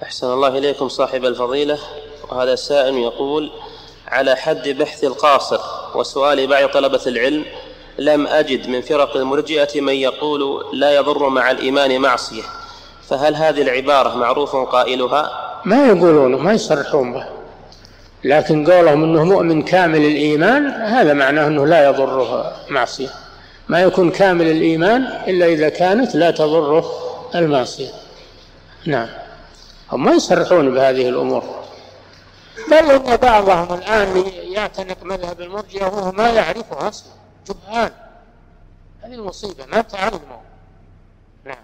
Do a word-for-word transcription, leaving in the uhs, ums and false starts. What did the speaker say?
أحسن الله إليكم صاحب الفضيلة. وهذا سائل يقول: على حد بحث القاصر وسؤال بعض طلبة العلم لم أجد من فرق المرجئة من يقول لا يضر مع الإيمان معصية، فهل هذه العبارة معروف قائلها؟ ما يقولونه، ما يصرحون به، لكن قولهم أنه مؤمن كامل الإيمان هذا معناه أنه لا يضره معصية. ما يكون كامل الإيمان إلا إذا كانت لا تضره المعصية. نعم، هم ما يصرحون بهذه الأمور، بل إن بعضهم الآن يعتنق مذهب المرجئة وهو ما يعرفه أصلا، جهال. هذه المصيبة، ما تعلموا.